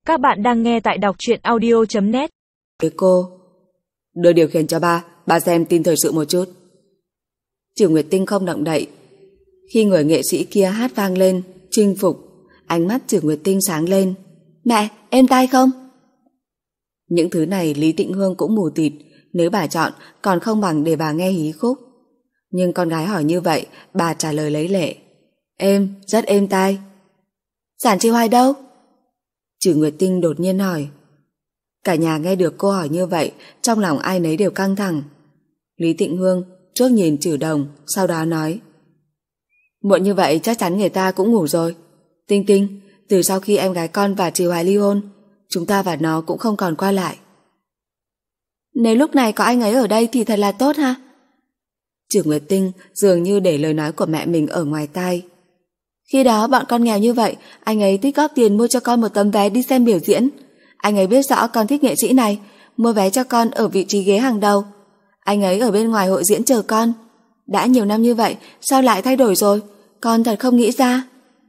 Các bạn đang nghe tại đọc truyện audio.net. Cô, đưa điều khiển cho ba xem tin thời sự một chút. Trừ Nguyệt Tinh không động đậy. Khi người nghệ sĩ kia hát vang lên, chinh phục, ánh mắt Trừ Nguyệt Tinh sáng lên. Mẹ, êm tai không? Những thứ này Lý Tịnh Hương cũng mù tịt, nếu bà chọn còn không bằng để bà nghe hí khúc. Nhưng con gái hỏi như vậy, bà trả lời lấy lệ. Êm, rất êm tai. Giản Chi Hoài đâu? Trừ Nguyệt Tinh đột nhiên hỏi. Cả nhà nghe được cô hỏi như vậy, trong lòng ai nấy đều căng thẳng. Lý Tịnh Hương trước nhìn Trừ Đồng, sau đó nói. Muộn như vậy chắc chắn người ta cũng ngủ rồi. Tinh Tinh, từ sau khi em gái con và Trì Hoài ly hôn, chúng ta và nó cũng không còn qua lại. Nếu lúc này có anh ấy ở đây thì thật là tốt ha. Trừ Nguyệt Tinh dường như để lời nói của mẹ mình ở ngoài tai. Khi đó bọn con nghèo như vậy, anh ấy tích góp tiền mua cho con một tấm vé đi xem biểu diễn. Anh ấy biết rõ con thích nghệ sĩ này, mua vé cho con ở vị trí ghế hàng đầu. Anh ấy ở bên ngoài hội diễn chờ con. Đã nhiều năm như vậy, sao lại thay đổi rồi? Con thật không nghĩ ra.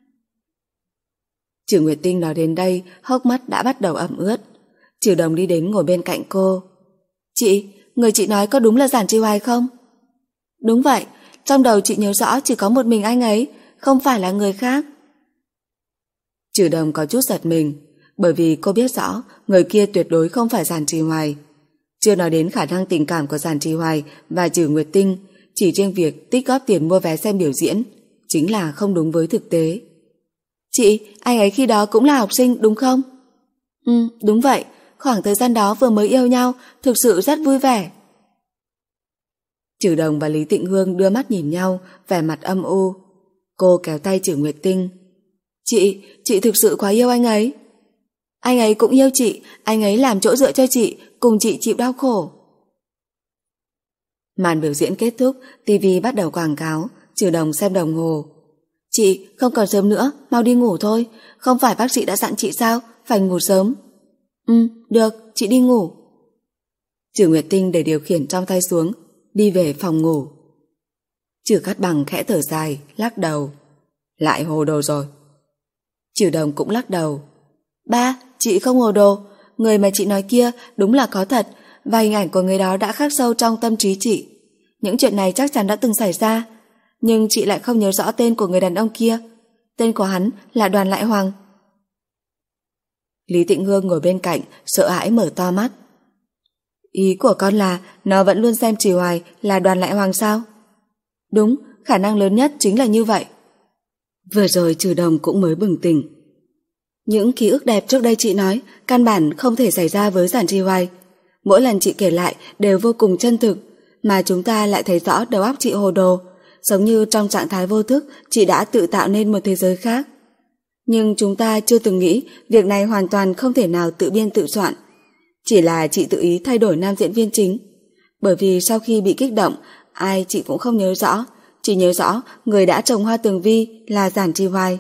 Trừ Nguyệt Tinh nói đến đây, hốc mắt đã bắt đầu ẩm ướt. Trừ Đồng đi đến ngồi bên cạnh cô. Chị, người chị nói có đúng là Giản Chi Hoài không? Đúng vậy, trong đầu chị nhớ rõ chỉ có một mình anh ấy, không phải là người khác. Trừ Đồng có chút giật mình, bởi vì cô biết rõ người kia tuyệt đối không phải Giản Chi Hoài. Chưa nói đến khả năng tình cảm của Giản Chi Hoài và Trừ Nguyệt Tinh, chỉ riêng việc tích góp tiền mua vé xem biểu diễn chính là không đúng với thực tế. Chị, anh ấy khi đó cũng là học sinh đúng không? Đúng vậy, khoảng thời gian đó vừa mới yêu nhau, thực sự rất vui vẻ. Trừ Đồng và Lý Tịnh Hương đưa mắt nhìn nhau, vẻ mặt âm u. Cô kéo tay Trừ Nguyệt Tinh. Chị thực sự quá yêu anh ấy. Anh ấy cũng yêu chị, anh ấy làm chỗ dựa cho chị, cùng chị chịu đau khổ. Màn biểu diễn kết thúc, TV bắt đầu quảng cáo. Trừ Đồng xem đồng hồ. Chị, không còn sớm nữa, mau đi ngủ thôi. Không phải bác sĩ đã dặn chị sao, phải ngủ sớm. Được, chị đi ngủ. Trừ Nguyệt Tinh để điều khiển trong tay xuống, đi về phòng ngủ. Trừ Cát Bằng khẽ thở dài, lắc đầu. Lại hồ đồ rồi. Trừ Đồng cũng lắc đầu. Ba, chị không hồ đồ. Người mà chị nói kia đúng là có thật, và hình ảnh của người đó đã khắc sâu trong tâm trí chị. Những chuyện này chắc chắn đã từng xảy ra, nhưng chị lại không nhớ rõ tên của người đàn ông kia. Tên của hắn là Đoàn Lại Hoàng. Lý Tịnh Hương ngồi bên cạnh, sợ hãi mở to mắt. Ý của con là nó vẫn luôn xem Trì Hoài là Đoàn Lại Hoàng sao? Đúng, khả năng lớn nhất chính là như vậy. Vừa rồi Trừ Đồng cũng mới bừng tỉnh. Những ký ức đẹp trước đây chị nói căn bản không thể xảy ra với Giản Trì Hoài. Mỗi lần chị kể lại đều vô cùng chân thực, mà chúng ta lại thấy rõ đầu óc chị hồ đồ, giống như trong trạng thái vô thức chị đã tự tạo nên một thế giới khác. Nhưng chúng ta chưa từng nghĩ việc này hoàn toàn không thể nào tự biên tự soạn. Chỉ là chị tự ý thay đổi nam diễn viên chính. Bởi vì sau khi bị kích động, ai chị cũng không nhớ rõ, chỉ nhớ rõ người đã trồng hoa tường vi là Giản Chi Hoài.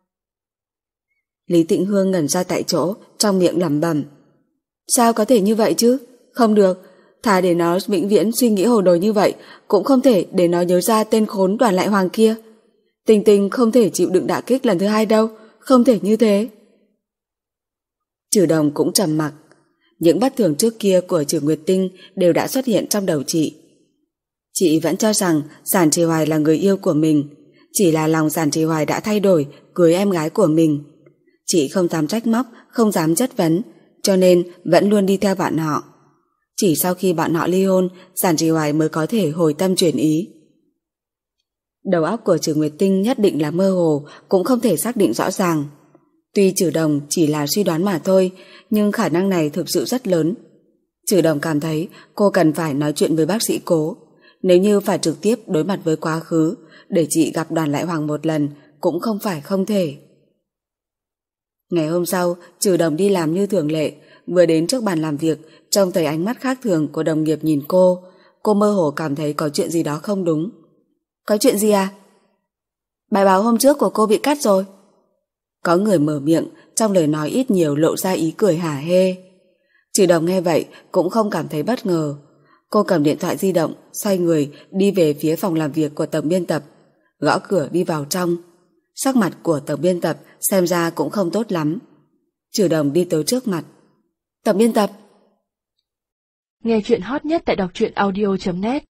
Lý Tịnh Hương ngẩn ra tại chỗ, trong miệng lẩm bẩm. Sao có thể như vậy chứ? Không được, thà để nó vĩnh viễn suy nghĩ hồ đồ như vậy, cũng không thể để nó nhớ ra tên khốn Đoàn Lại Hoàng kia. Tình Tình không thể chịu đựng đả kích lần thứ hai đâu, không thể như thế. Trừ Đồng cũng trầm mặc. Những bất thường trước kia của Trừ Nguyệt Tinh đều đã xuất hiện trong đầu chị. Chị vẫn cho rằng Giản Trì Hoài là người yêu của mình, chỉ là lòng Giản Trì Hoài đã thay đổi cưới em gái của mình. Chị không dám trách móc, không dám chất vấn, cho nên vẫn luôn đi theo bọn họ. Chỉ sau khi bọn họ ly hôn, Giản Trì Hoài mới có thể hồi tâm chuyển ý. Đầu óc của Trừ Nguyệt Tinh nhất định là mơ hồ, cũng không thể xác định rõ ràng. Tuy Trừ Đồng chỉ là suy đoán mà thôi, nhưng khả năng này thực sự rất lớn. Trừ Đồng cảm thấy cô cần phải nói chuyện với bác sĩ Cố. Nếu như phải trực tiếp đối mặt với quá khứ, để chị gặp Đoàn Lại Hoàng một lần cũng không phải không thể. Ngày hôm sau, Trừ Đồng đi làm như thường lệ, vừa đến trước bàn làm việc, trông thấy ánh mắt khác thường của đồng nghiệp nhìn cô mơ hồ cảm thấy có chuyện gì đó không đúng. Có chuyện gì à? Bài báo hôm trước của cô bị cắt rồi. Có người mở miệng, trong lời nói ít nhiều lộ ra ý cười hả hê. Trừ Đồng nghe vậy cũng không cảm thấy bất ngờ. Cô cầm điện thoại di động, xoay người đi về phía phòng làm việc của tổng biên tập, gõ cửa đi vào trong. Sắc mặt của tổng biên tập xem ra cũng không tốt lắm. Trừ Đồng đi tới trước mặt. Tổng biên tập. Nghe chuyện hot nhất tại đọc truyện audio.net